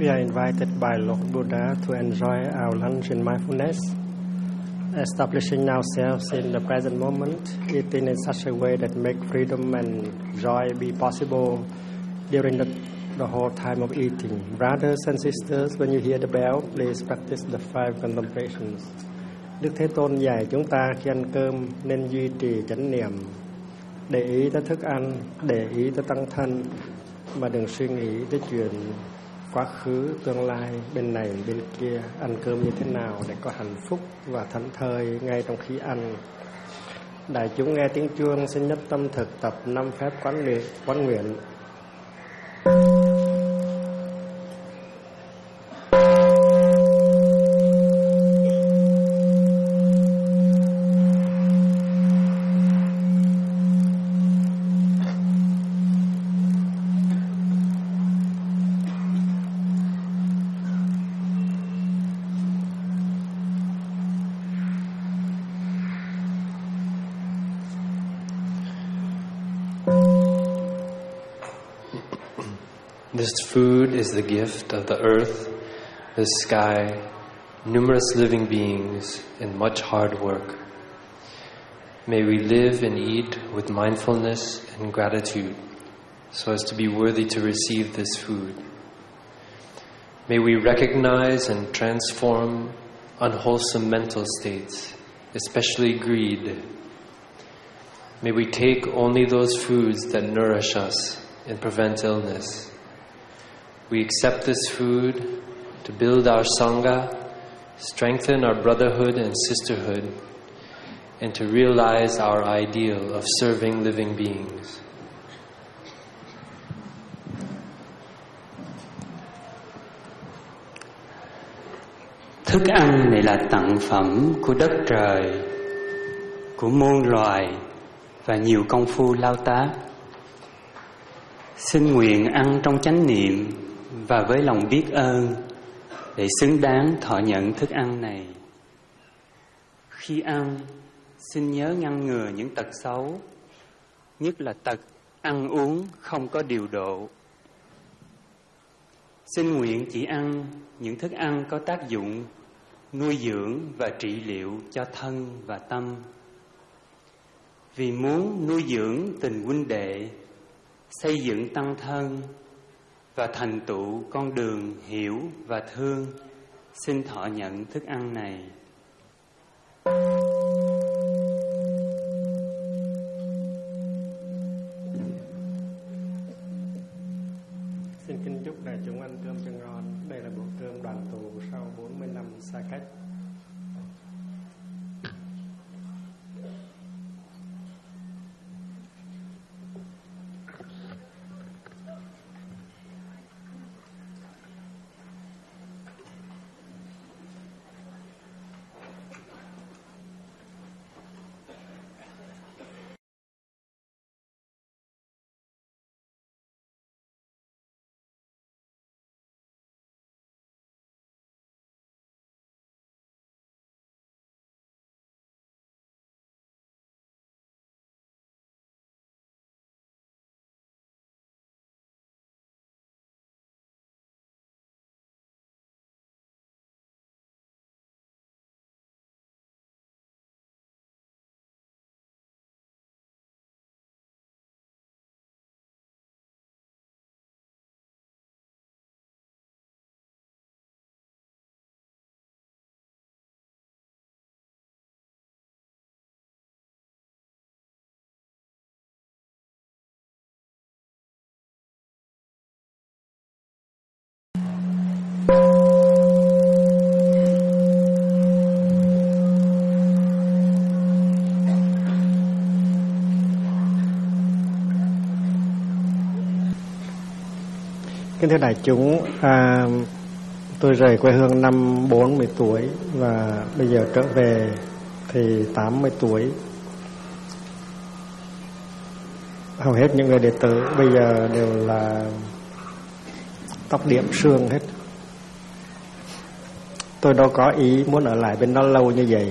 We are invited by Lord Buddha to enjoy our lunch in mindfulness, establishing ourselves in the present moment, eating in such a way that make freedom and joy be possible during the whole time of eating. Brothers and sisters, when you hear the bell, please practice the 5 contemplations. Đức Thế Tôn dạy chúng ta khi ăn cơm nên duy trì chánh niệm, để ý tới thức ăn, để ý tới tăng thân, mà đừng suy nghĩ tới chuyện quá khứ, tương lai, bên này, bên kia, ăn cơm như thế nào để có hạnh phúc và thảnh thơi ngay trong khi ăn. Đại chúng nghe tiếng chuông xin nhất tâm thực tập 5 phép quán nguyện. This food is the gift of the earth, the sky, numerous living beings, and much hard work. May we live and eat with mindfulness and gratitude so as to be worthy to receive this food. May we recognize and transform unwholesome mental states, especially greed. May we take only those foods that nourish us and prevent illness. We accept this food to build our Sangha, strengthen our brotherhood and sisterhood, and to realize our ideal of serving living beings. Thức ăn này là tặng phẩm của đất trời, của muôn loài và nhiều công phu lao tác. Xin nguyện ăn trong chánh niệm và với lòng biết ơn để xứng đáng thọ nhận thức ăn này. Khi ăn, xin nhớ ngăn ngừa những tật xấu, nhất là tật ăn uống không có điều độ. Xin nguyện chỉ ăn những thức ăn có tác dụng nuôi dưỡng và trị liệu cho thân và tâm. Vì muốn nuôi dưỡng tình huynh đệ, xây dựng tăng thân và thành tựu con đường hiểu và thương, xin thọ nhận thức ăn này. Xin kính chúc đại chúng ăn cơm cho ngon. Đây là bữa cơm đoàn tụ sau 40 năm xa cách. Kính thưa đại chúng, tôi rời quê hương năm 40 tuổi và bây giờ trở về thì 80 tuổi. Hầu hết những người đệ tử bây giờ đều là tóc điểm sương hết. Tôi đâu có ý muốn ở lại bên đó lâu như vậy.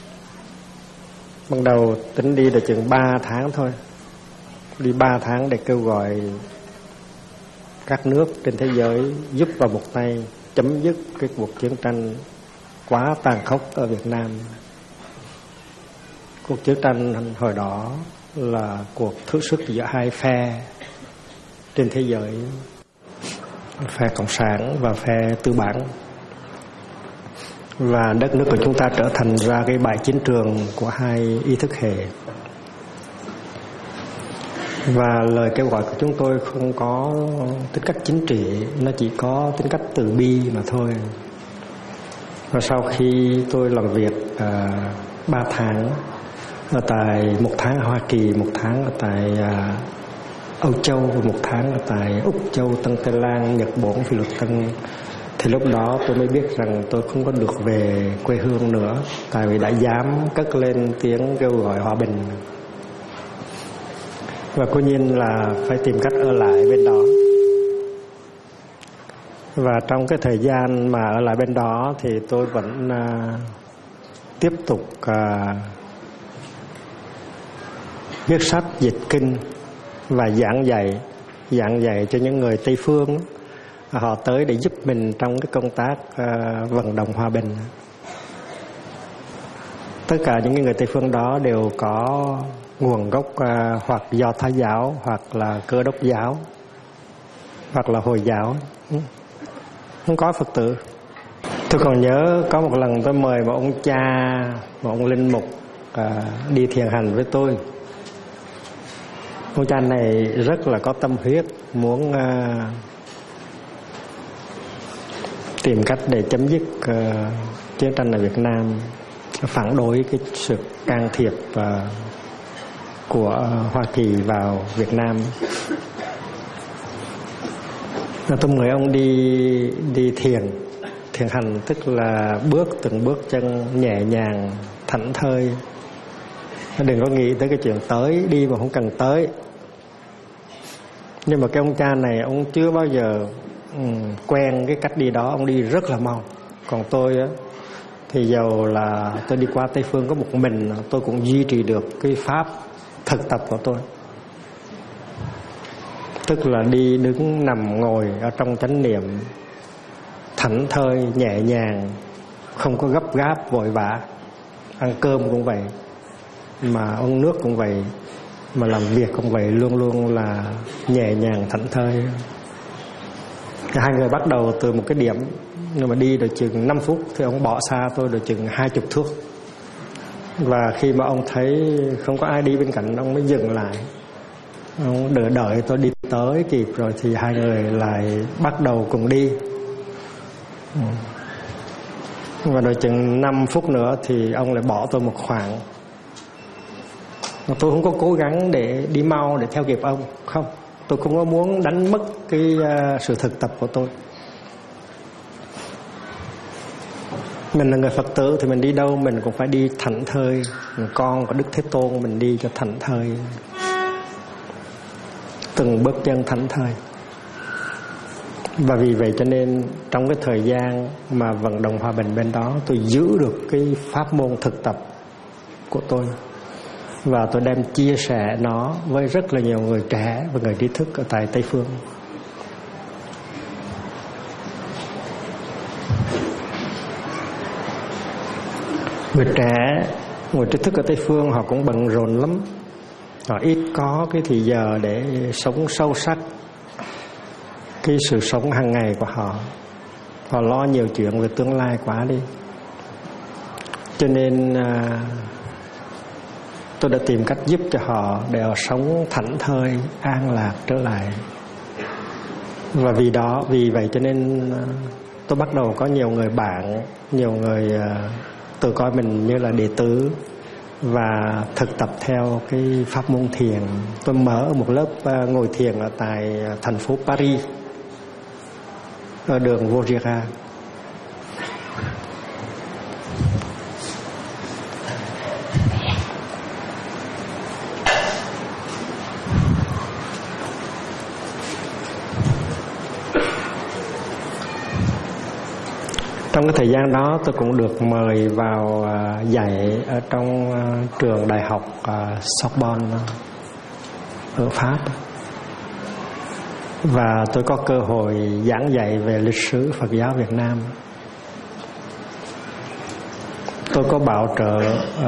Ban đầu tính đi được chừng 3 tháng thôi. Đi 3 tháng để kêu gọi các nước trên thế giới giúp vào một tay chấm dứt cái cuộc chiến tranh quá tàn khốc ở Việt Nam. Cuộc chiến tranh hồi đó là cuộc thử sức giữa hai phe trên thế giới, phe cộng sản và phe tư bản, và đất nước của chúng ta trở thành ra cái bãi chiến trường của hai ý thức hệ. Và lời kêu gọi của chúng tôi không có tính cách chính trị, nó chỉ có tính cách từ bi mà thôi. Và sau khi tôi làm việc 3 tháng ở tại 1 tháng ở Hoa Kỳ, 1 tháng ở tại Âu Châu và 1 tháng ở tại Úc Châu, Tân Tây Lan, Nhật Bản, Philippines, thì lúc đó tôi mới biết rằng tôi không có được về quê hương nữa, tại vì đã dám cất lên tiếng kêu gọi hòa bình. Và cố nhiên là phải tìm cách ở lại bên đó. Và trong cái thời gian mà ở lại bên đó thì tôi vẫn tiếp tục viết sách, dịch kinh và giảng dạy cho những người Tây phương. Họ tới để giúp mình trong cái công tác vận động hòa bình. Tất cả những người Tây phương đó đều có nguồn gốc hoặc Do Thái giáo, hoặc là Cơ Đốc giáo, hoặc là Hồi giáo, không có Phật tử. Tôi còn nhớ có một lần tôi mời một ông cha, một ông linh mục đi thiền hành với tôi. Ông cha này rất là có tâm huyết, muốn tìm cách để chấm dứt chiến tranh ở Việt Nam, phản đối cái sự can thiệp của Hoa Kỳ vào Việt Nam. Tôi mời ông đi thiền hành, tức là từng bước chân nhẹ nhàng, thảnh thơi. Đừng có nghĩ tới cái chuyện tới đi mà không cần tới. Nhưng mà cái ông cha này ông chưa bao giờ quen cái cách đi đó, ông đi rất là mau. Còn tôi á, thì dầu là tôi đi qua Tây Phương có một mình, tôi cũng duy trì được cái pháp thực tập của tôi, tức là đi đứng nằm ngồi ở trong chánh niệm, thảnh thơi nhẹ nhàng, không có gấp gáp vội vã. Ăn cơm cũng vậy, mà uống nước cũng vậy, mà làm việc cũng vậy, luôn luôn là nhẹ nhàng thảnh thơi. Hai người bắt đầu từ một cái điểm, nhưng mà đi được chừng 5 phút thì ông bỏ xa tôi được chừng 20 thước. Và khi mà ông thấy không có ai đi bên cạnh, ông mới dừng lại. Ông đợi tôi đi tới kịp rồi thì hai người lại bắt đầu cùng đi. Và đợi chừng 5 phút nữa thì ông lại bỏ tôi một khoảng. Tôi không có cố gắng để đi mau để theo kịp ông, không. Tôi không có muốn đánh mất cái sự thực tập của tôi. Mình là người Phật tử thì mình đi đâu mình cũng phải đi thảnh thơi. Con của Đức Thế Tôn mình đi cho thảnh thơi, từng bước chân thảnh thơi. Và vì vậy cho nên trong cái thời gian mà vận động hòa bình bên đó, tôi giữ được cái pháp môn thực tập của tôi, và tôi đem chia sẻ nó với rất là nhiều người trẻ và người trí thức ở tại Tây Phương. Người trẻ, người trí thức ở Tây Phương họ cũng bận rộn lắm. Họ ít có cái thời giờ để sống sâu sắc cái sự sống hàng ngày của họ. Họ lo nhiều chuyện về tương lai quá đi. Cho nên tôi đã tìm cách giúp cho họ để họ sống thảnh thơi, an lạc trở lại. Và vì vậy cho nên tôi bắt đầu có nhiều người bạn, nhiều người tự coi mình như là đệ tử và thực tập theo cái pháp môn thiền. Tôi mở một lớp ngồi thiền ở tại thành phố Paris, ở đường Vaugirard. Trong cái thời gian đó tôi cũng được mời vào dạy ở trong trường đại học Sorbonne ở Pháp. và tôi có cơ hội giảng dạy về lịch sử Phật giáo Việt Nam. Tôi có bảo trợ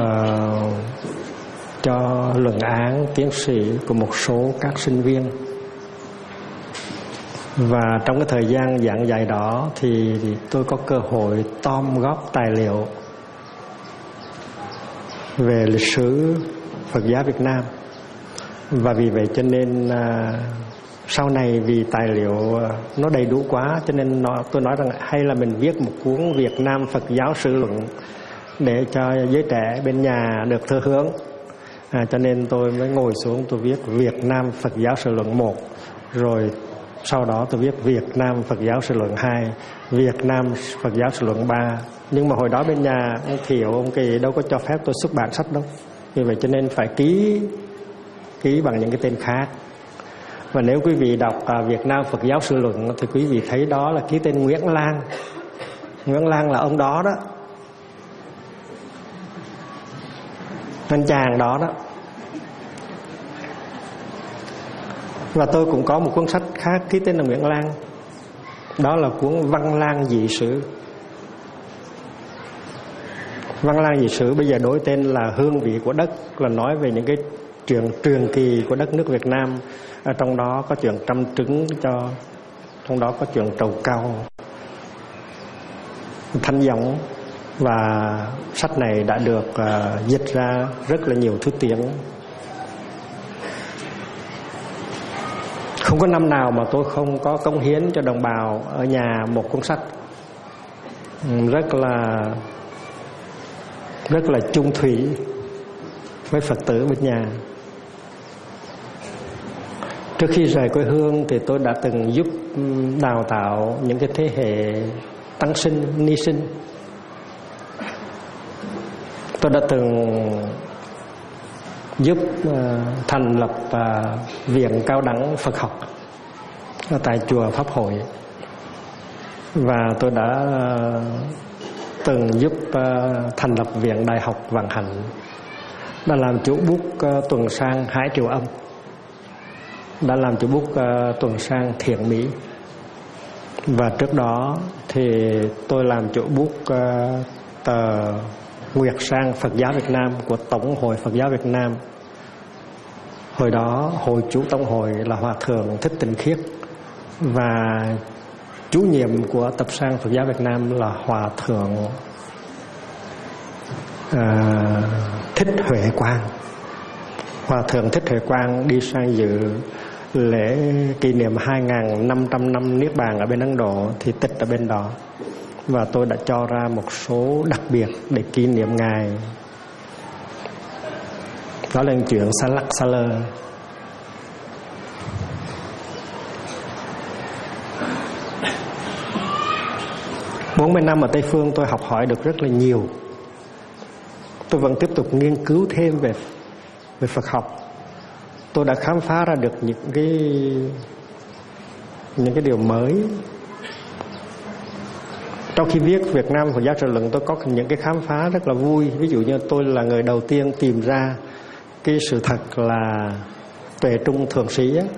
cho luận án tiến sĩ của một số các sinh viên. Và trong cái thời gian giảng dạy đó thì tôi có cơ hội tom góp tài liệu về lịch sử Phật giáo Việt Nam. Và vì vậy cho nên sau này vì tài liệu nó đầy đủ quá, cho nên tôi nói rằng hay là mình viết một cuốn Việt Nam Phật giáo sử luận để cho giới trẻ bên nhà được thừa hưởng. Cho nên tôi mới ngồi xuống tôi viết Việt Nam Phật giáo sử luận 1, rồi sau đó tôi viết Việt Nam Phật giáo sử luận 2, Việt Nam Phật giáo sử luận 3. Nhưng mà hồi đó bên nhà ông Thiệu, ông Kỳ đâu có cho phép tôi xuất bản sách đâu. Vì vậy cho nên phải ký bằng những cái tên khác. Và nếu quý vị đọc Việt Nam Phật giáo sử luận thì quý vị thấy đó là ký tên Nguyễn Lang. Nguyễn Lang là ông đó đó, anh chàng đó đó. Và tôi cũng có một cuốn sách khác ký tên là Nguyễn Lang. Đó là cuốn Văn Lang Dị Sử. Văn Lang Dị Sử bây giờ đổi tên là Hương Vị của Đất, là nói về những cái chuyện truyền kỳ của đất nước Việt Nam. Ở trong đó có chuyện Trăm Trứng, trong đó có chuyện Trầu Cau, Thanh Giống. Và sách này đã được dịch ra rất là nhiều thứ tiếng. Không có năm nào mà tôi không có cống hiến cho đồng bào ở nhà một cuốn sách. Rất là chung thủy với Phật tử bên nhà. Trước khi rời quê hương thì tôi đã từng giúp đào tạo những cái thế hệ tăng sinh, ni sinh. Tôi đã từng giúp thành lập Viện Cao đẳng Phật học ở tại chùa Pháp Hội. Và tôi đã từng giúp thành lập Viện Đại học Vạn Hạnh, đã làm chủ bút tuần sang Hải Triều Âm, đã làm chủ bút tuần sang Thiện Mỹ. Và trước đó thì tôi làm chủ bút tờ Nguyệt Sang Phật giáo Việt Nam của Tổng hội Phật giáo Việt Nam. Hồi đó hội chủ tổng hội là Hòa thượng Thích Tịnh Khiết, và chủ nhiệm của tập sang Phật giáo Việt Nam là Hòa thượng Thích Huệ Quang. Hòa thượng Thích Huệ Quang đi sang dự lễ kỷ niệm 2.500 năm Niết Bàn ở bên Ấn Độ thì tịch ở bên đó. Và tôi đã cho ra một số đặc biệt để kỷ niệm Ngài. Đó là chuyện Sa Lắc Sa Lơ. Bốn mươi năm ở Tây Phương tôi học hỏi được rất là nhiều. Tôi vẫn tiếp tục nghiên cứu thêm về Phật học. Tôi đã khám phá ra được những cái điều mới. Trong khi viết Việt Nam Phật giáo sử luận, tôi có những cái khám phá rất là vui. Ví dụ như tôi là người đầu tiên tìm ra cái sự thật là tuệ trung thượng sĩ á.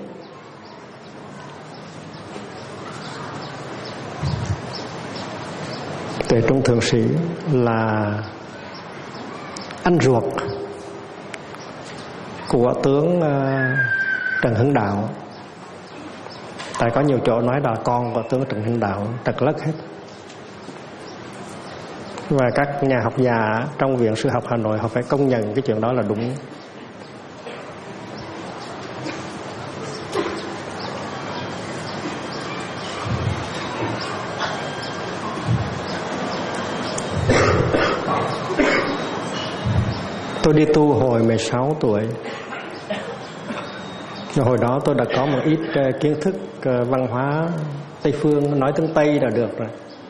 Tuệ trung thượng sĩ là anh ruột của tướng Trần Hưng Đạo. Tại có nhiều chỗ nói là con của tướng Trần Hưng Đạo, trật lất hết. Và các nhà học giả trong Viện Sư học Hà Nội họ phải công nhận cái chuyện đó là đúng. Tôi đi tu hồi 16 tuổi. Hồi đó tôi đã có một ít kiến thức văn hóa Tây Phương, nói tiếng Tây là được rồi.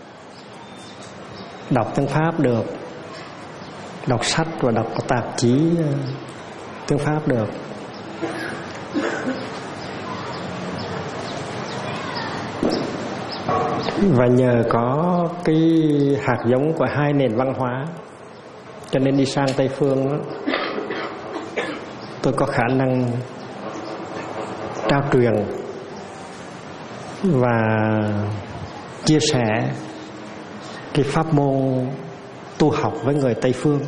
Đọc tiếng Pháp được, đọc sách và đọc tạp chí tiếng Pháp được. Và nhờ có cái hạt giống của hai nền văn hóa, cho nên đi sang Tây Phương đó, tôi có khả năng trao truyền và chia sẻ cái pháp môn tu học với người Tây phương.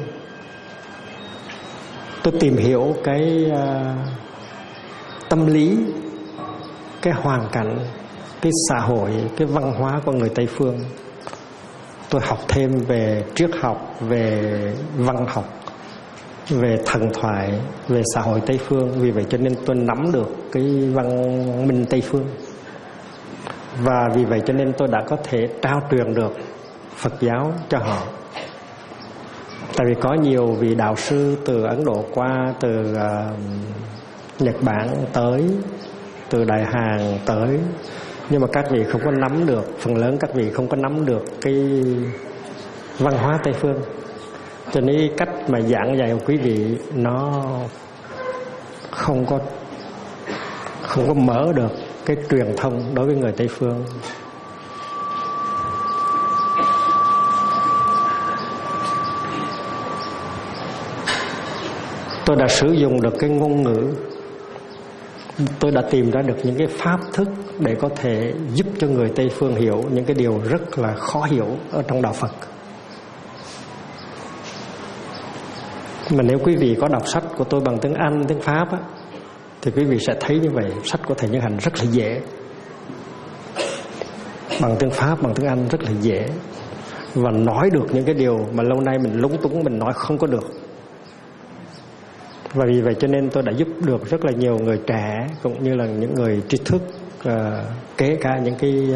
Tôi tìm hiểu cái tâm lý, cái hoàn cảnh, cái xã hội, cái văn hóa của người Tây phương. Tôi học thêm về triết học, về văn học, về thần thoại, về xã hội Tây phương. Vì vậy cho nên tôi nắm được cái văn minh Tây phương. Và vì vậy cho nên tôi đã có thể trao truyền được Phật giáo cho họ. Tại vì có nhiều vị đạo sư từ Ấn Độ qua, từ Nhật Bản tới, từ Đại Hàn tới, nhưng mà các vị không có nắm được, phần lớn các vị không có nắm được cái văn hóa Tây phương. Cho nên cách mà giảng dạy của quý vị nó không có mở được cái truyền thông đối với người Tây phương. Tôi đã sử dụng được cái ngôn ngữ, tôi đã tìm ra được những cái pháp thức để có thể giúp cho người Tây phương hiểu những cái điều rất là khó hiểu ở trong đạo Phật. Mà nếu quý vị có đọc sách của tôi bằng tiếng Anh, tiếng Pháp á, thì quý vị sẽ thấy như vậy. Sách của Thầy Nhân Hạnh rất là dễ, bằng tiếng Pháp, bằng tiếng Anh rất là dễ, và nói được những cái điều mà lâu nay mình lúng túng, mình nói không có được. Và vì vậy cho nên tôi đã giúp được rất là nhiều người trẻ cũng như là những người trí thức, kể cả những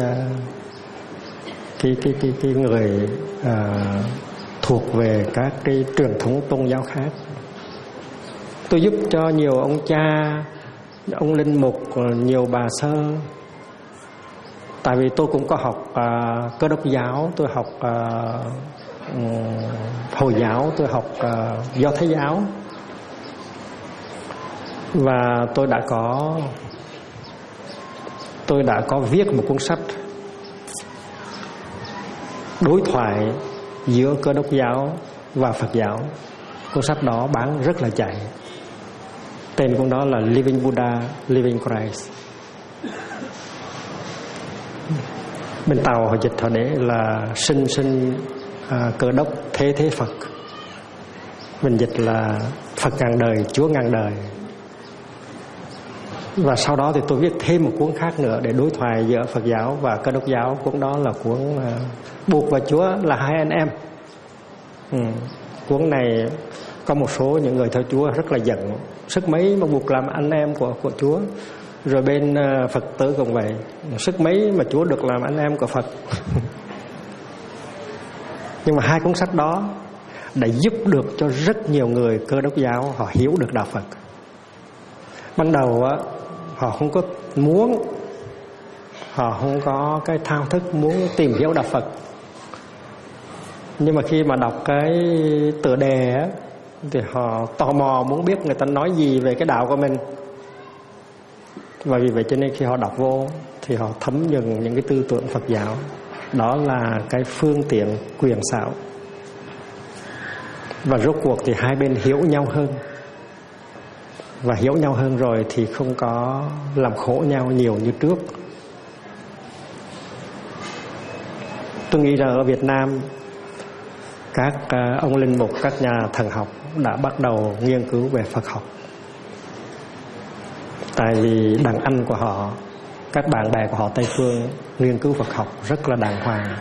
cái người thuộc về các cái truyền thống tôn giáo khác. Tôi giúp cho nhiều ông cha, ông linh mục, nhiều bà sơ. Tại vì tôi cũng có học Cơ đốc giáo, tôi học Hồi giáo, tôi học Do Thái giáo. Và tôi đã có viết một cuốn sách đối thoại giữa Cơ đốc giáo và Phật giáo. Cuốn sách đó bán rất là chạy. Tên cuốn đó là Living Buddha, Living Christ. Bên Tàu họ dịch họ để là sinh Cơ đốc thế Phật. Mình dịch là Phật ngàn đời, Chúa ngàn đời. Và sau đó thì tôi viết thêm một cuốn khác nữa để đối thoại giữa Phật giáo và Cơ đốc giáo. Cuốn đó là cuốn Buộc và Chúa là hai anh em. Cuốn này có một số những người theo Chúa rất là giận, sức mấy mà buộc làm anh em của Chúa. Rồi bên Phật tử cũng vậy, sức mấy mà Chúa được làm anh em của Phật. Nhưng mà hai cuốn sách đó đã giúp được cho rất nhiều người Cơ đốc giáo họ hiểu được đạo Phật. Ban đầu á, họ không có muốn, họ không có cái thao thức muốn tìm hiểu đạo Phật. Nhưng mà khi mà đọc cái tựa đề á, thì họ tò mò muốn biết người ta nói gì về cái đạo của mình. Và vì vậy cho nên khi họ đọc vô thì họ thấm nhuần những cái tư tưởng Phật giáo. Đó là cái phương tiện quyền xảo. Và rốt cuộc thì hai bên hiểu nhau hơn. Và hiểu nhau hơn rồi thì không có làm khổ nhau nhiều như trước. Tôi nghĩ rằng ở Việt Nam, các ông linh mục, các nhà thần học đã bắt đầu nghiên cứu về Phật học. Tại vì đàn anh của họ, các bạn bè của họ Tây phương nghiên cứu Phật học rất là đàng hoàng.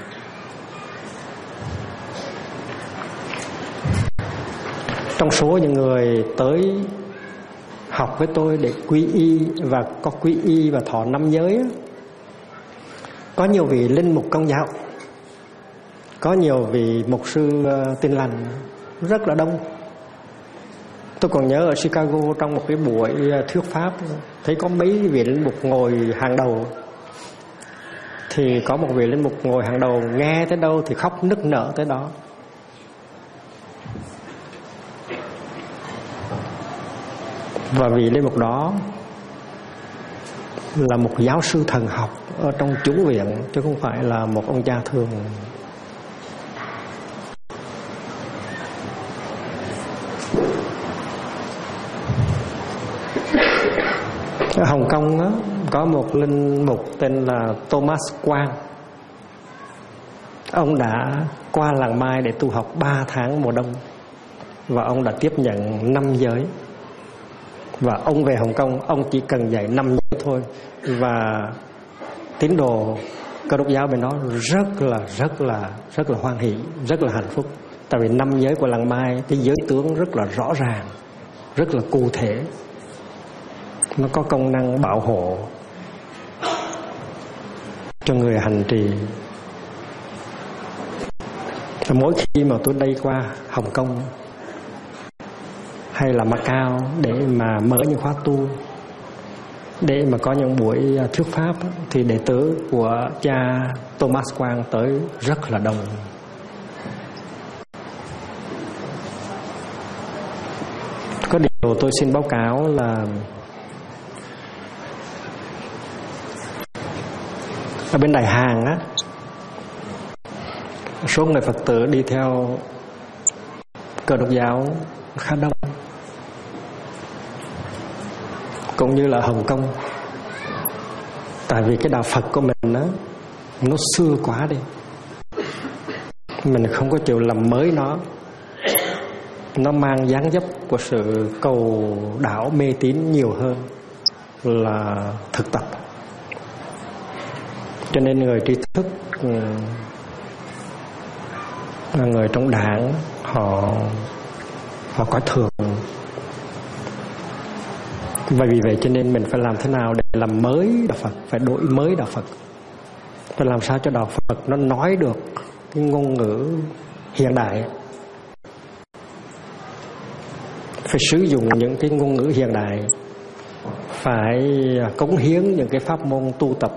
Trong số những người tới học với tôi để quy y và có quy y và thọ năm giới, có nhiều vị linh mục Công giáo, có nhiều vị mục sư Tin Lành, rất là đông. Tôi còn nhớ ở Chicago trong một cái buổi thuyết pháp, thấy có mấy vị linh mục ngồi hàng đầu. Thì có một vị linh mục ngồi hàng đầu, nghe tới đâu thì khóc nức nở tới đó. Và vị linh mục đó là một giáo sư thần học ở trong chủng viện, chứ không phải là một ông cha thường. Ở Hồng Kông đó, có một linh mục tên là Thomas Quang. Ông đã qua làng Mai để tu học 3 tháng mùa đông, và ông đã tiếp nhận 5 giới. Và ông về Hồng Kông, ông chỉ cần dạy 5 giới thôi. Và tín đồ Cơ Đốc giáo bên đó rất là hoan hỷ, rất là hạnh phúc. Tại vì 5 giới của làng Mai, cái giới tướng rất là rõ ràng, rất là cụ thể. Nó có công năng bảo hộ cho người hành trì. Mỗi khi mà tôi đi qua Hồng Kông hay là Macau để mà mở những khóa tu, để mà có những buổi thuyết pháp, thì đệ tử của cha Thomas Quang tới rất là đông. Có điều tôi xin báo cáo là ở bên Đại Hàn á, số người Phật tử đi theo Cơ Đốc giáo khá đông, cũng như là Hồng Kông. Tại vì cái đạo Phật của mình á, nó xưa quá đi, mình không có chịu làm mới nó mang dáng dấp của sự cầu đảo mê tín nhiều hơn là thực tập. Cho nên người trí thức, người trong đảng, họ coi thường. Và vì vậy cho nên mình phải làm thế nào để làm mới đạo Phật, phải đổi mới đạo Phật, phải làm sao cho đạo Phật nó nói được cái ngôn ngữ hiện đại, phải sử dụng những cái ngôn ngữ hiện đại, phải cống hiến những cái pháp môn tu tập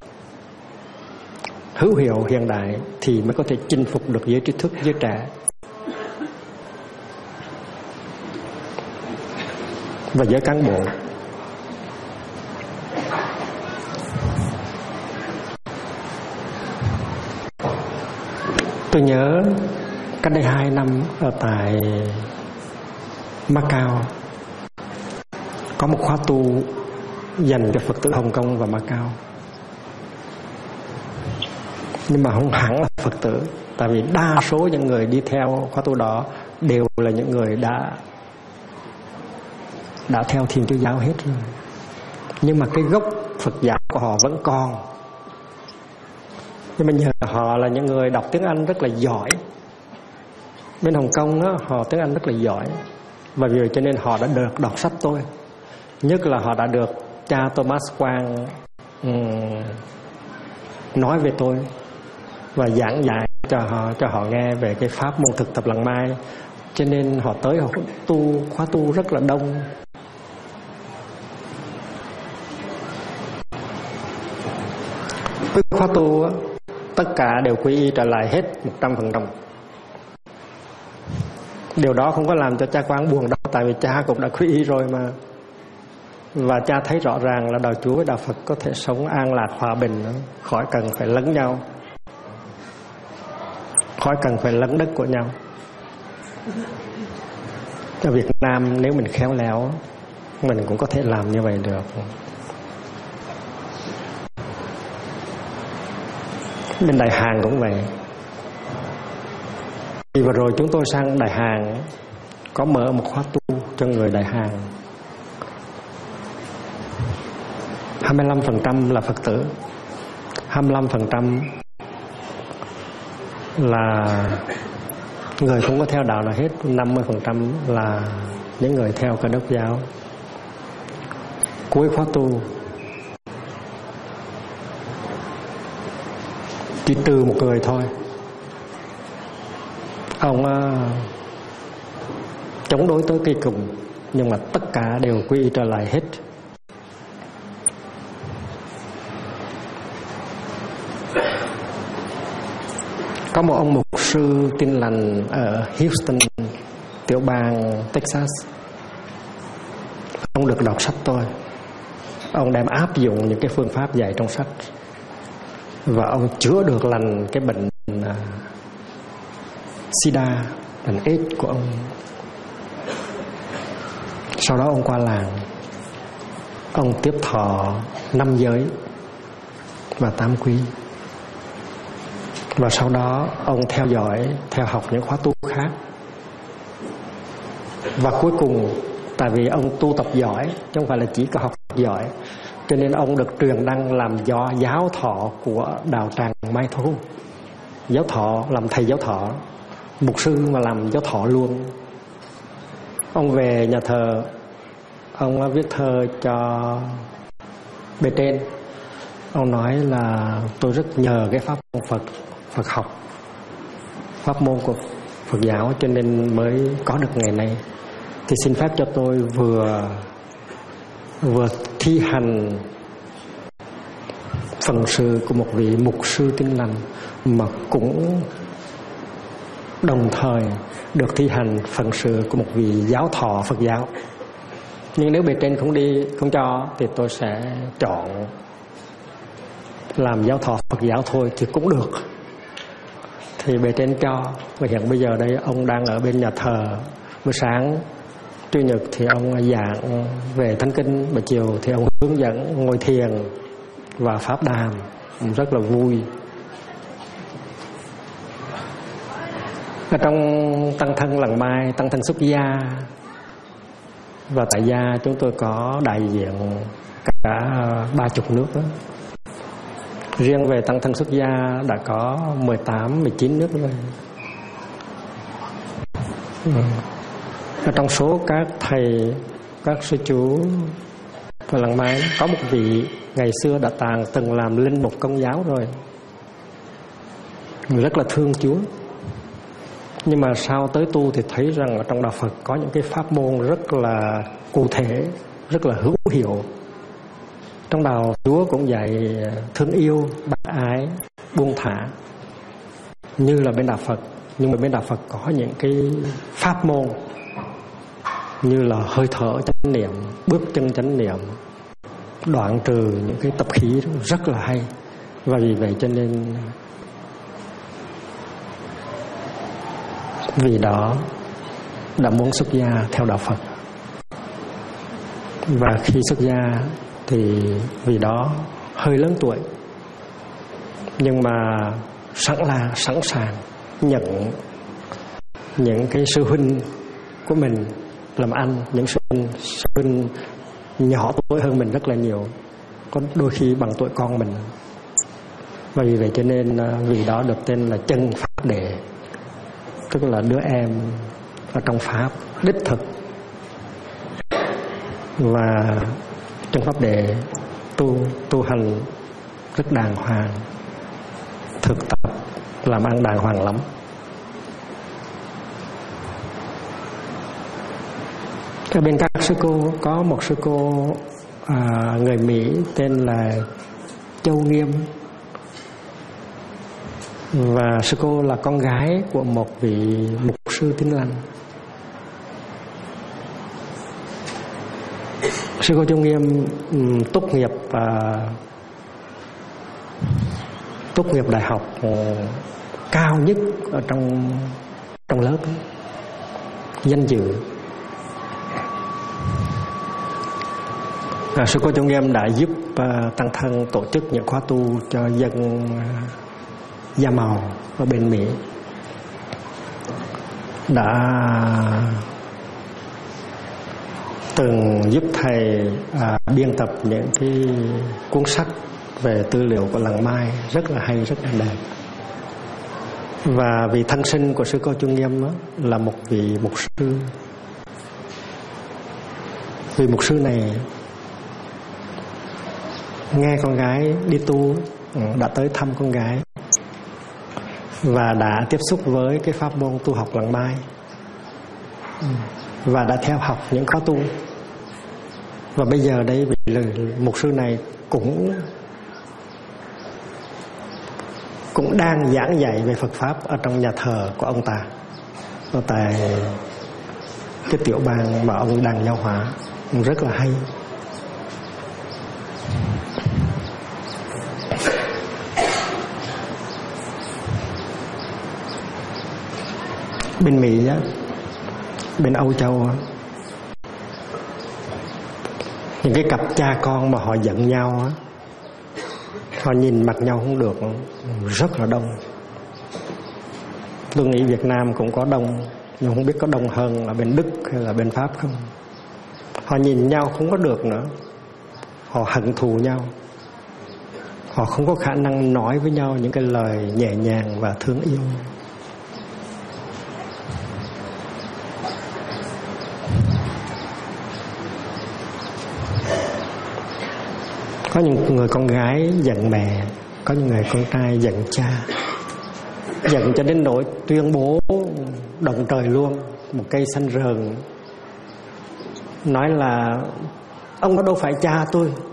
hữu hiệu hiện đại, thì mới có thể chinh phục được giới trí thức, giới trẻ và giới cán bộ. Tôi nhớ cách đây 2 năm ở tại Macau có một khóa tu dành cho Phật tử Hồng Kông và Macau. Nhưng mà không hẳn là Phật tử, tại vì đa số những người đi theo khóa tu đó đều là những người đã theo Thiên Chúa giáo hết rồi. Nhưng mà cái gốc Phật giáo của họ vẫn còn. Nhưng mà nhờ họ là những người đọc tiếng Anh rất là giỏi. Bên Hồng Kông đó, họ tiếng Anh rất là giỏi. Và vì vậy cho nên họ đã được đọc sách tôi. Nhất là họ đã được cha Thomas Quang nói về tôi và giảng dạy cho họ nghe về cái pháp môn thực tập làng Mai. Cho nên họ tới họ tu, khóa tu rất là đông. Với khóa tu tất cả đều quy y trở lại hết 100%. Điều đó không có làm cho cha Quang buồn đâu, tại vì cha cũng đã quy y rồi mà. Và cha thấy rõ ràng là đạo Chúa với đạo Phật có thể sống an lạc hòa bình, khỏi cần phải lấn nhau, khỏi cần phải lấn đất của nhau. Ở Việt Nam nếu mình khéo léo, mình cũng có thể làm như vậy được. Bên Đại Hàn cũng vậy. Thì vừa rồi chúng tôi sang Đại Hàn, có mở một khóa tu cho người Đại Hàn. 25% là Phật tử, 25% là người không có theo đạo nào hết, 50% là những người theo Cơ Đốc giáo. Cuối khóa tu chỉ trừ một người thôi, ông chống đối tới cây cùng, nhưng mà tất cả đều quy y trở lại hết. Có một ông mục sư Tin Lành ở Houston, tiểu bang Texas. Ông được đọc sách tôi. Ông đem áp dụng những cái phương pháp dạy trong sách, và ông chữa được lành cái bệnh SIDA, bệnh AIDS của ông. Sau đó ông qua làng. ông tiếp thọ 5 giới và 8 quy. Và sau đó ông theo học những khóa tu khác. Và cuối cùng, tại vì ông tu tập giỏi, chứ không phải là chỉ có học giỏi, cho nên ông được truyền đăng làm giáo thọ của đạo tràng Mai Thu. Giáo thọ, làm thầy giáo thọ, mục sư mà làm giáo thọ luôn. Ông về nhà thờ, ông viết thơ cho bề trên. Ông nói là tôi rất nhờ cái pháp môn Phật học, pháp môn của Phật giáo, cho nên mới có được ngày nay. Thì xin phép cho tôi vừa thi hành phần sự của một vị mục sư Tin Lành, mà cũng đồng thời được thi hành phần sự của một vị giáo thọ Phật giáo. Nhưng nếu bề trên không cho thì tôi sẽ chọn làm giáo thọ Phật giáo thôi thì cũng được. Thì bề trên cho. Và hiện bây giờ đây ông đang ở bên nhà thờ. Buổi sáng Chủ nhật thì ông giảng về Thánh Kinh, buổi chiều thì ông hướng dẫn ngồi thiền và pháp đàm, rất là vui. Ở trong tăng thân Làng Mai, tăng thân xuất gia và tại gia chúng tôi có đại diện cả 30 nước đó. Riêng về tăng thân xuất gia đã có 18-19 nước rồi. Ở trong số các thầy, các sư chú và Làng Mai có một vị ngày xưa đã từng làm linh mục Công giáo rồi, người rất là thương Chúa. Nhưng mà sau tới tu thì thấy rằng ở trong đạo Phật có những cái pháp môn rất là cụ thể, rất là hữu hiệu. Trong đạo Chúa cũng dạy thương yêu, bác ái, buông thả như là bên đạo Phật. Nhưng mà bên đạo Phật có những cái pháp môn như là hơi thở chánh niệm, bước chân chánh niệm, đoạn trừ những cái tập khí rất là hay. Và vì vậy cho nên vì đó đã muốn xuất gia theo đạo Phật. Và khi xuất gia thì vì đó hơi lớn tuổi, nhưng mà sẵn sàng nhận những cái sư huynh của mình làm anh, những sư huynh nhỏ tuổi hơn mình rất là nhiều, có đôi khi bằng tuổi con mình. Và vì vậy cho nên vì đó được tên là chân Pháp Đệ, tức là đứa em ở trong Pháp đích thực. Và chân Pháp Đệ tu hành rất đàng hoàng, thực tập làm ăn đàng hoàng lắm. Ở bên các sư cô có một sư cô người Mỹ tên là Châu Nghiêm, và sư cô là con gái của một vị mục sư Tin Lành. Sư cô Châu Nghiêm tốt nghiệp đại học cao nhất ở trong lớp, danh dự. Sư cô Châu Nghiêm đã giúp tăng thân tổ chức những khóa tu cho dân da màu ở bên Mỹ, đã từng giúp thầy biên tập những cái cuốn sách về tư liệu của Làng Mai rất là hay, rất là đẹp. Và vị thân sinh của sư cô Châu Nghiêm là một vị mục sư. Vị mục sư này nghe con gái đi tu, đã tới thăm con gái và đã tiếp xúc với cái pháp môn tu học Làng Mai, và đã theo học những khóa tu. Và bây giờ đây vị mục sư này cũng đang giảng dạy về Phật pháp ở trong nhà thờ của ông ta, ở tại cái tiểu bang mà ông đang giáo hóa, rất là hay. Bên Mỹ á, bên Âu Châu á, Những cái cặp cha con mà họ giận nhau á, họ nhìn mặt nhau không được, rất là đông. Tôi nghĩ Việt Nam cũng có đông, nhưng không biết có đông hơn ở bên Đức hay là bên Pháp không. Họ nhìn nhau không có được nữa, họ hận thù nhau, họ không có khả năng nói với nhau những cái lời nhẹ nhàng và thương yêu. Có những người con gái giận mẹ, có những người con trai giận cha, giận cho đến nỗi tuyên bố động trời luôn, một cây xanh rờn, nói là ông đó đâu phải cha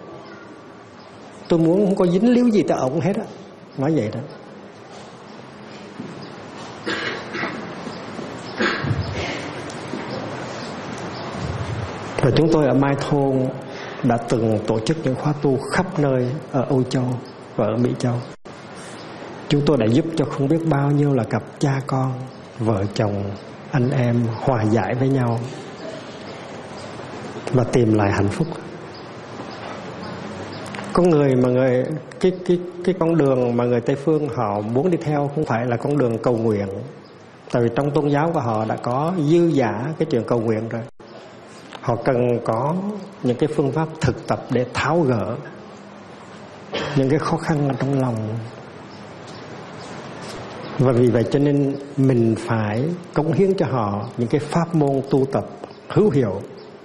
tôi muốn không có dính líu gì tới ông hết á, nói vậy đó. Và chúng tôi ở Mai Thôn đã từng tổ chức những khóa tu khắp nơi ở Âu Châu và ở Mỹ Châu. Chúng tôi đã giúp cho không biết bao nhiêu là cặp cha con, vợ chồng, anh em hòa giải với nhau và tìm lại hạnh phúc. Có người mà cái con đường mà người Tây phương họ muốn đi theo không phải là con đường cầu nguyện, tại vì trong tôn giáo của họ đã có dư dả cái chuyện cầu nguyện rồi. Họ cần có những cái phương pháp thực tập để tháo gỡ những cái khó khăn ở trong lòng. Và vì vậy cho nên mình phải cống hiến cho họ những cái pháp môn tu tập hữu hiệu.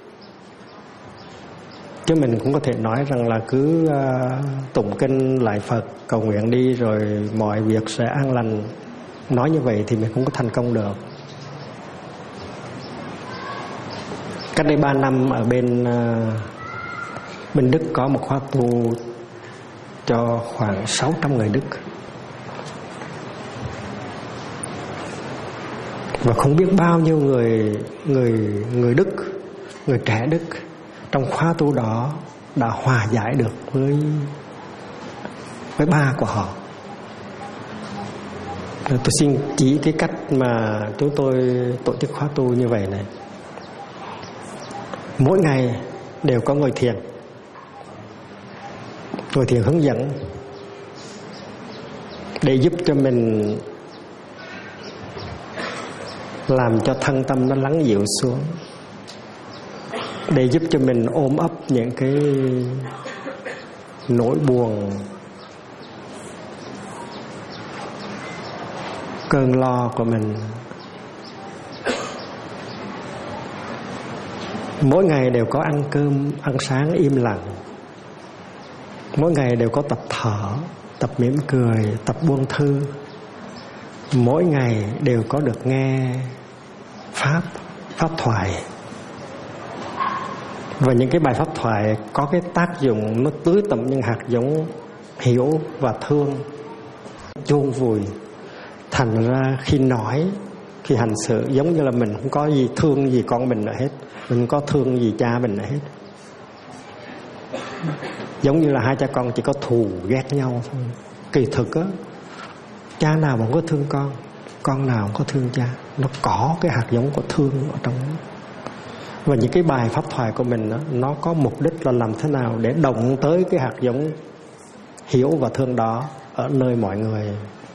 Chứ mình cũng có thể nói rằng là cứ tụng kinh lại Phật, cầu nguyện đi rồi mọi việc sẽ an lành. Nói như vậy thì mình không có thành công được. Cách đây 3 năm ở bên Đức có một khóa tu cho khoảng 600 người Đức. Và không biết bao nhiêu người Đức, người trẻ Đức trong khóa tu đó đã hòa giải được với ba của họ. Tôi xin chỉ cái cách mà chúng tôi tổ chức khóa tu như vậy này. Mỗi ngày đều có ngồi thiền hướng dẫn để giúp cho mình làm cho thân tâm nó lắng dịu xuống, để giúp cho mình ôm ấp những cái nỗi buồn, cơn lo của mình. Mỗi ngày đều có ăn cơm, ăn sáng im lặng. Mỗi ngày đều có tập thở, tập mỉm cười, tập buông thư. Mỗi ngày đều có được nghe pháp thoại. Và những cái bài pháp thoại có cái tác dụng nó tưới tẩm những hạt giống hiểu và thương, chôn vùi. Thành ra khi nói, khi hành sự giống như là mình không có gì thương gì con mình nữa hết, mình không có thương gì cha mình nữa hết. Giống như là hai cha con chỉ có thù ghét nhau thôi. Kỳ thực á, cha nào mà không có thương con nào không có thương cha. Nó có cái hạt giống của thương ở trong đó. Và những cái bài pháp thoại của mình đó, nó có mục đích là làm thế nào để động tới cái hạt giống hiểu và thương đó ở nơi mọi người.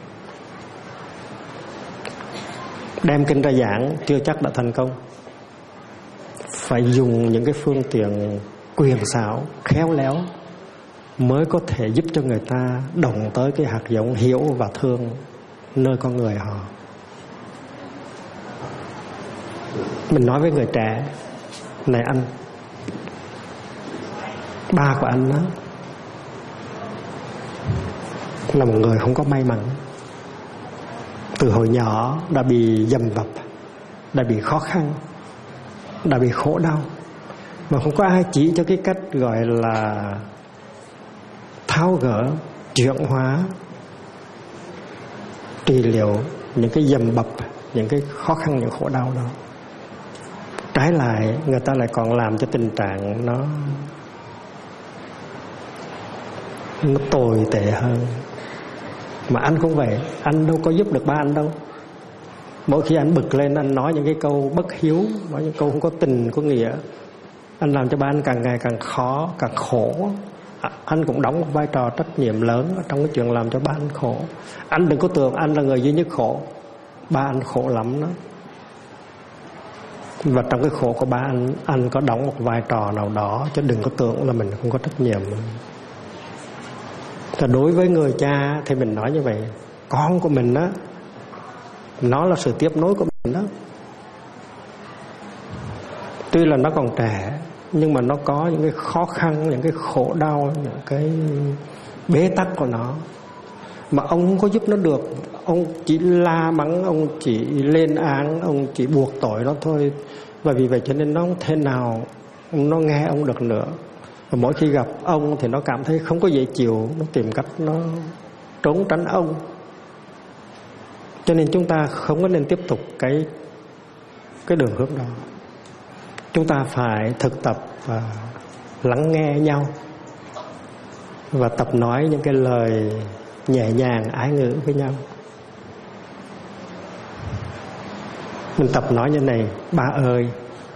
Đem kinh ra giảng chưa chắc đã thành công. Phải dùng những cái phương tiện quyền xảo, khéo léo mới có thể giúp cho người ta động tới cái hạt giống hiểu và thương nơi con người họ. Mình nói với người trẻ, này anh, ba của anh đó là một người không có may mắn. Từ hồi nhỏ đã bị dầm vập, đã bị khó khăn, đã bị khổ đau, mà không có ai chỉ cho cái cách gọi là tháo gỡ, chuyển hóa, trị liệu những cái dầm bập, những cái khó khăn, những khổ đau đó. Trái lại, người ta lại còn làm cho tình trạng nó tồi tệ hơn. Mà anh cũng vậy, anh đâu có giúp được ba anh đâu. Mỗi khi anh bực lên, anh nói những cái câu bất hiếu, nói những câu không có tình, có nghĩa, Anh làm cho ba anh càng ngày càng khó, càng khổ. Anh cũng đóng một vai trò trách nhiệm lớn trong cái chuyện làm cho ba anh khổ. Anh đừng có tưởng anh là người duy nhất khổ. Ba anh khổ lắm đó. Và trong cái khổ của ba anh có đóng một vai trò nào đó, chứ đừng có tưởng là mình không có trách nhiệm. Thì đối với người cha thì mình nói như vậy, con của mình đó, nó là sự tiếp nối của mình đó. Tuy là nó còn trẻ, nhưng mà nó có những cái khó khăn, những cái khổ đau, những cái bế tắc của nó mà ông không có giúp nó được. Ông chỉ la mắng, ông chỉ lên án, ông chỉ buộc tội nó thôi. Và vì vậy cho nên nó không thể nào nó nghe ông được nữa. Và mỗi khi gặp ông thì nó cảm thấy không có dễ chịu, nó tìm cách nó trốn tránh ông. Cho nên chúng ta không có nên tiếp tục cái đường hướng đó. Chúng ta phải thực tập và lắng nghe nhau, và tập nói những cái lời nhẹ nhàng, ái ngữ với nhau. Mình tập nói như này: ba ơi,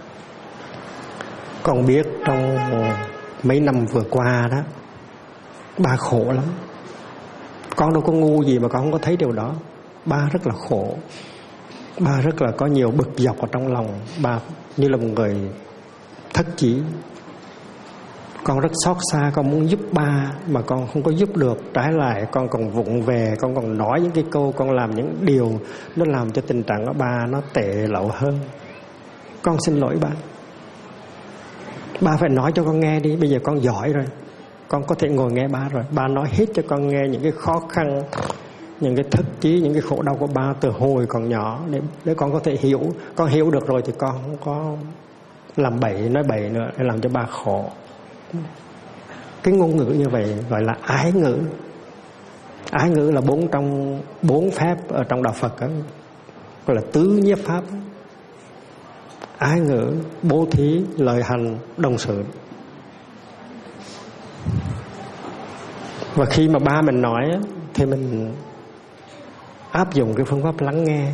con biết trong mấy năm vừa qua đó, ba khổ lắm. Con đâu có ngu gì mà con không có thấy điều đó. Ba rất là khổ, ba rất là có nhiều bực dọc ở trong lòng. Ba như là một người thất chí. Con rất xót xa, con muốn giúp ba mà con không có giúp được. Trái lại con còn vụng về, con còn nói những cái câu, con làm những điều nó làm cho tình trạng của ba nó tệ lậu hơn. Con xin lỗi ba. Ba phải nói cho con nghe đi. Bây giờ con giỏi rồi, con có thể ngồi nghe ba rồi. Ba nói hết cho con nghe những cái khó khăn, những cái thất chí, những cái khổ đau của ba từ hồi còn nhỏ, để con có thể hiểu. Con hiểu được rồi thì con không có làm bậy, nói bậy nữa để làm cho ba khổ. Cái ngôn ngữ như vậy gọi là ái ngữ. Ái ngữ là bốn phép ở trong đạo Phật đó, gọi là tứ nhiếp pháp. Ái ngữ, bố thí, lời hành, đồng sự. Và khi mà ba mình nói thì mình áp dụng cái phương pháp lắng nghe.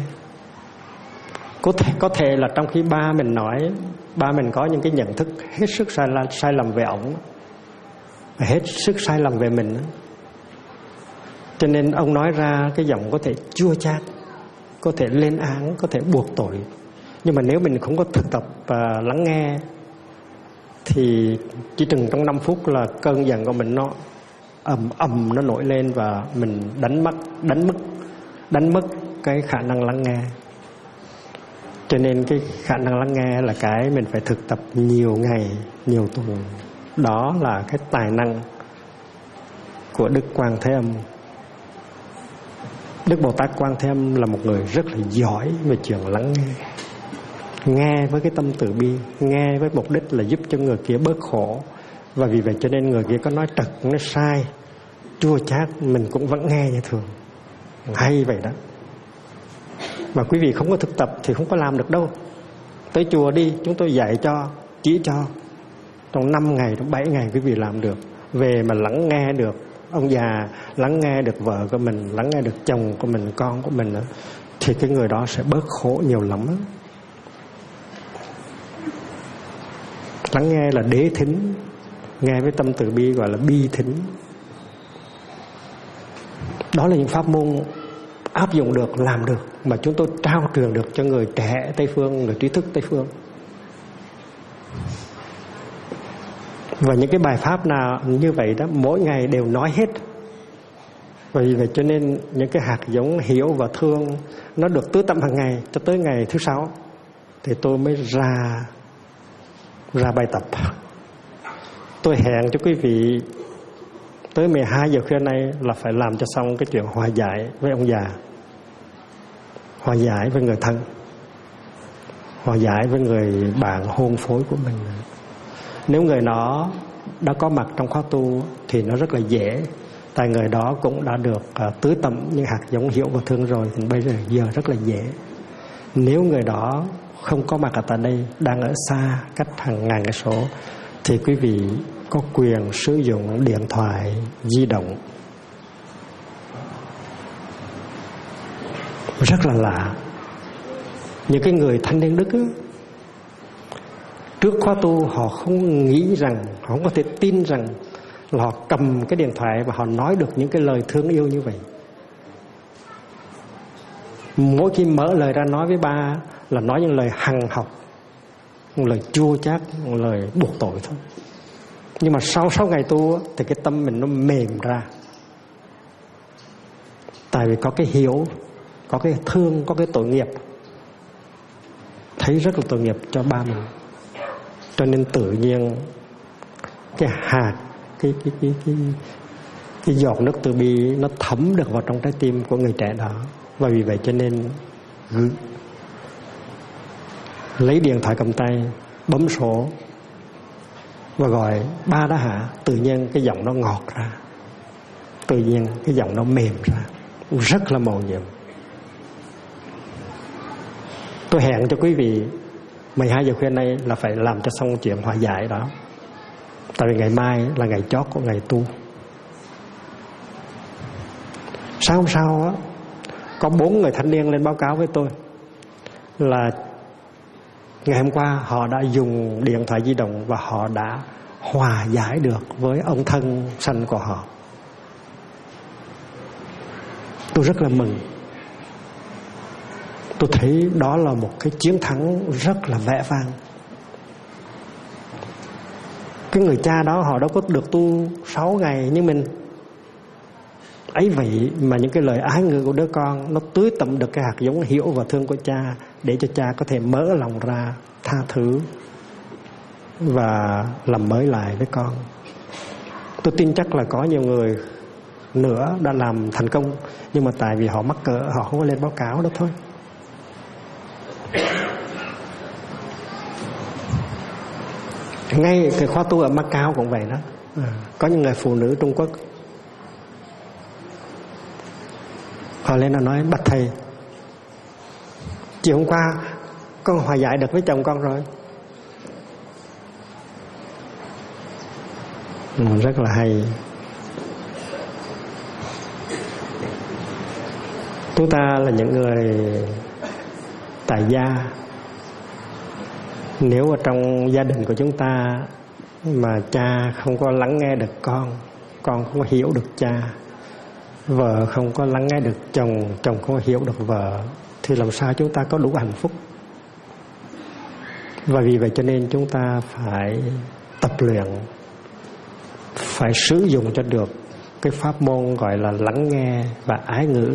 Có thể là trong khi ba mình nói, ba mình có những cái nhận thức hết sức sai lầm về ổng, hết sức sai lầm về mình. Cho nên ông nói ra cái giọng có thể chua chát, có thể lên án, có thể buộc tội. Nhưng mà nếu mình không có thực tập lắng nghe thì chỉ chừng trong 5 phút là cơn giận của mình nó ầm nó nổi lên, và mình đánh mất cái khả năng lắng nghe. Cho nên cái khả năng lắng nghe là cái mình phải thực tập nhiều ngày, nhiều tuần. Đó là cái tài năng của Đức Quan Thế Âm. Đức Bồ Tát Quan Thế Âm là một người rất là giỏi về chuyện lắng nghe. Nghe với cái tâm từ bi, nghe với mục đích là giúp cho người kia bớt khổ. Và vì vậy cho nên người kia có nói trật, nói sai, chua chát, mình cũng vẫn nghe như thường. Hay vậy đó. Mà quý vị không có thực tập thì không có làm được đâu. Tới chùa đi, chúng tôi dạy cho, chỉ cho. Trong 5 ngày, trong 7 ngày quý vị làm được. Về mà lắng nghe được ông già, lắng nghe được vợ của mình, lắng nghe được chồng của mình, con của mình, thì cái người đó sẽ bớt khổ nhiều lắm. Lắng nghe là đế thính, nghe với tâm từ bi gọi là bi thính. Đó là những pháp môn áp dụng được, làm được, mà chúng tôi trao truyền được cho người trẻ Tây Phương, người trí thức Tây Phương. Và những cái bài pháp nào như vậy đó, mỗi ngày đều nói hết. Vì vậy cho nên những cái hạt giống hiểu và thương nó được tưới tẩm hàng ngày, cho tới ngày thứ 6 thì tôi mới ra bài tập. Tôi hẹn cho quý vị tới 12 giờ khuya nay là phải làm cho xong cái chuyện hòa giải với ông già, hòa giải với người thân, hòa giải với người bạn hôn phối của mình. Nếu người đó đã có mặt trong khóa tu thì nó rất là dễ, tại người đó cũng đã được tưới tẩm những hạt giống hiểu và thương rồi, thì bây giờ rất là dễ. Nếu người đó không có mặt ở tại đây, đang ở xa cách hàng ngàn cây số, thì quý vị có quyền sử dụng điện thoại di động. Rất là lạ. Những cái người thanh niên Đức á, Trước khóa tu họ không nghĩ rằng, họ không có thể tin rằng là họ cầm cái điện thoại và họ nói được những cái lời thương yêu như vậy. Mỗi khi mở lời ra nói với ba là nói những lời hằn học, những lời chua chát, những lời buộc tội thôi. Nhưng mà sau 6 ngày tu thì cái tâm mình nó mềm ra. Tại vì có cái hiểu, có cái thương, có cái tội nghiệp. Thấy rất là tội nghiệp cho ba mình. Cho nên tự nhiên cái hạt, cái giọt nước từ bi nó thấm được vào trong trái tim của người trẻ đó. Và vì vậy cho nên lấy điện thoại cầm tay, bấm số và gọi ba đã hả. Tự nhiên cái giọng nó ngọt ra, tự nhiên cái giọng nó mềm ra, rất là mầu nhiệm. Tôi hẹn cho quý vị 12 giờ khuya nay là phải làm cho xong chuyện hòa giải đó. Tại vì ngày mai là ngày chót của ngày tu. Sáng hôm sau á, có 4 người thanh niên lên báo cáo với tôi là ngày hôm qua họ đã dùng điện thoại di động và họ đã hòa giải được với ông thân sanh của họ. Tôi rất là mừng. Tôi thấy đó là một cái chiến thắng rất là vẻ vang. Cái người cha đó họ đâu có được tu 6 ngày như mình. Ấy vậy mà những cái lời ái ngữ của đứa con nó tưới tẩm được cái hạt giống hiểu và thương của cha, để cho cha có thể mở lòng ra, tha thứ và làm mới lại với con. Tôi tin chắc là có nhiều người nữa đã làm thành công, nhưng mà tại vì họ mắc cỡ, họ không có lên báo cáo đó thôi. Ngay cái khóa tu ở Macau cũng vậy đó. Có những người phụ nữ Trung Quốc, họ lên nó nói: bạch thầy, chiều hôm qua con hòa giải được với chồng con rồi. Rất là hay. Chúng ta là những người tại gia. Nếu ở trong gia đình của chúng ta mà cha không có lắng nghe được con không có hiểu được cha, vợ không có lắng nghe được chồng, chồng không có hiểu được vợ, thì làm sao chúng ta có đủ hạnh phúc? Và vì vậy cho nên chúng ta phải tập luyện, phải sử dụng cho được cái pháp môn gọi là lắng nghe và ái ngữ.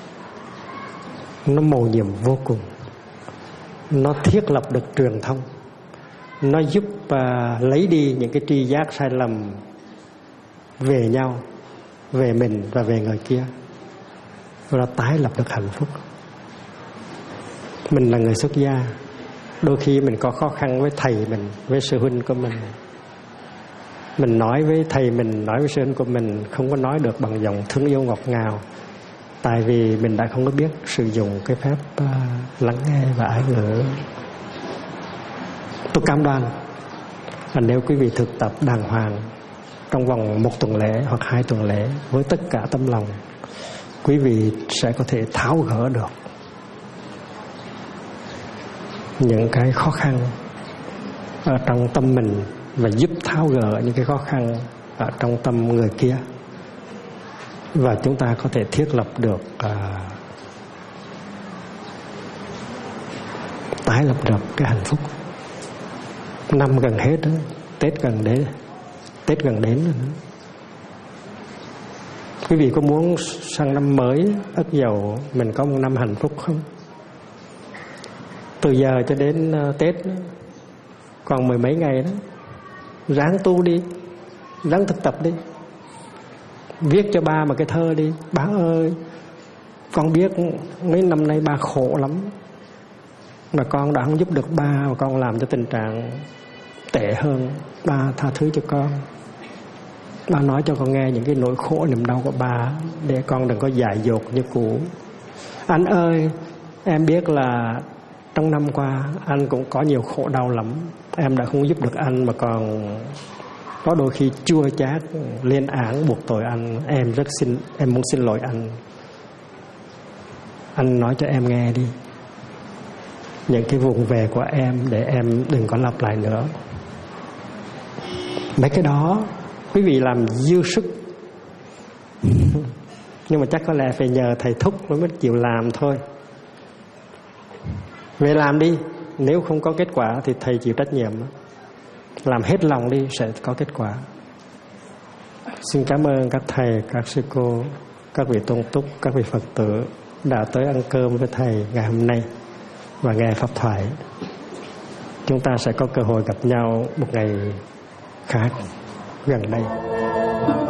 Nó mầu nhiệm vô cùng. Nó thiết lập được truyền thông. Nó giúp lấy đi những cái tri giác sai lầm về nhau, về mình và về người kia, và nó tái lập được hạnh phúc. Mình là người xuất gia, đôi khi mình có khó khăn với thầy mình, với sư huynh của mình. Mình nói với thầy mình, nói với sư huynh của mình không có nói được bằng giọng thương yêu ngọt ngào, tại vì mình đã không có biết sử dụng cái phép lắng nghe và ái ngữ. Tôi cam đoan là nếu quý vị thực tập đàng hoàng trong vòng 1 tuần lễ hoặc 2 tuần lễ với tất cả tâm lòng, quý vị sẽ có thể tháo gỡ được những cái khó khăn ở trong tâm mình và giúp tháo gỡ những cái khó khăn ở trong tâm người kia. Và chúng ta có thể thiết lập được tái lập được cái hạnh phúc. Năm gần hết đó, Tết gần đến rồi đó. Quý vị có muốn sang năm mới ất dậu mình có một năm hạnh phúc không? Từ giờ cho đến Tết còn 10 mấy ngày đó, ráng tu đi, ráng thực tập đi. Viết cho ba một cái thơ đi: ba ơi, con biết mấy năm nay ba khổ lắm, mà con đã không giúp được ba, mà con làm cho tình trạng tệ hơn. Ba tha thứ cho con. Ba nói cho con nghe những cái nỗi khổ niềm đau của ba, để con đừng có dại dột như cũ. Anh ơi, em biết là trong năm qua anh cũng có nhiều khổ đau lắm. Em đã không giúp được anh, mà còn có đôi khi chua chát, lên án buộc tội anh. Em muốn xin lỗi anh. Anh nói cho em nghe đi. những cái vụng về của em để em đừng có lặp lại nữa. Mấy cái đó quý vị làm dư sức. Nhưng mà chắc có lẽ phải nhờ thầy thúc mới chịu làm thôi. Về làm đi. Nếu không có kết quả thì thầy chịu trách nhiệm. Làm hết lòng đi sẽ có kết quả. Xin cảm ơn các thầy, các sư cô, các vị tôn túc, các vị Phật tử đã tới ăn cơm với thầy ngày hôm nay và nghe pháp thoại. Chúng ta sẽ có cơ hội gặp nhau một ngày khác gần đây.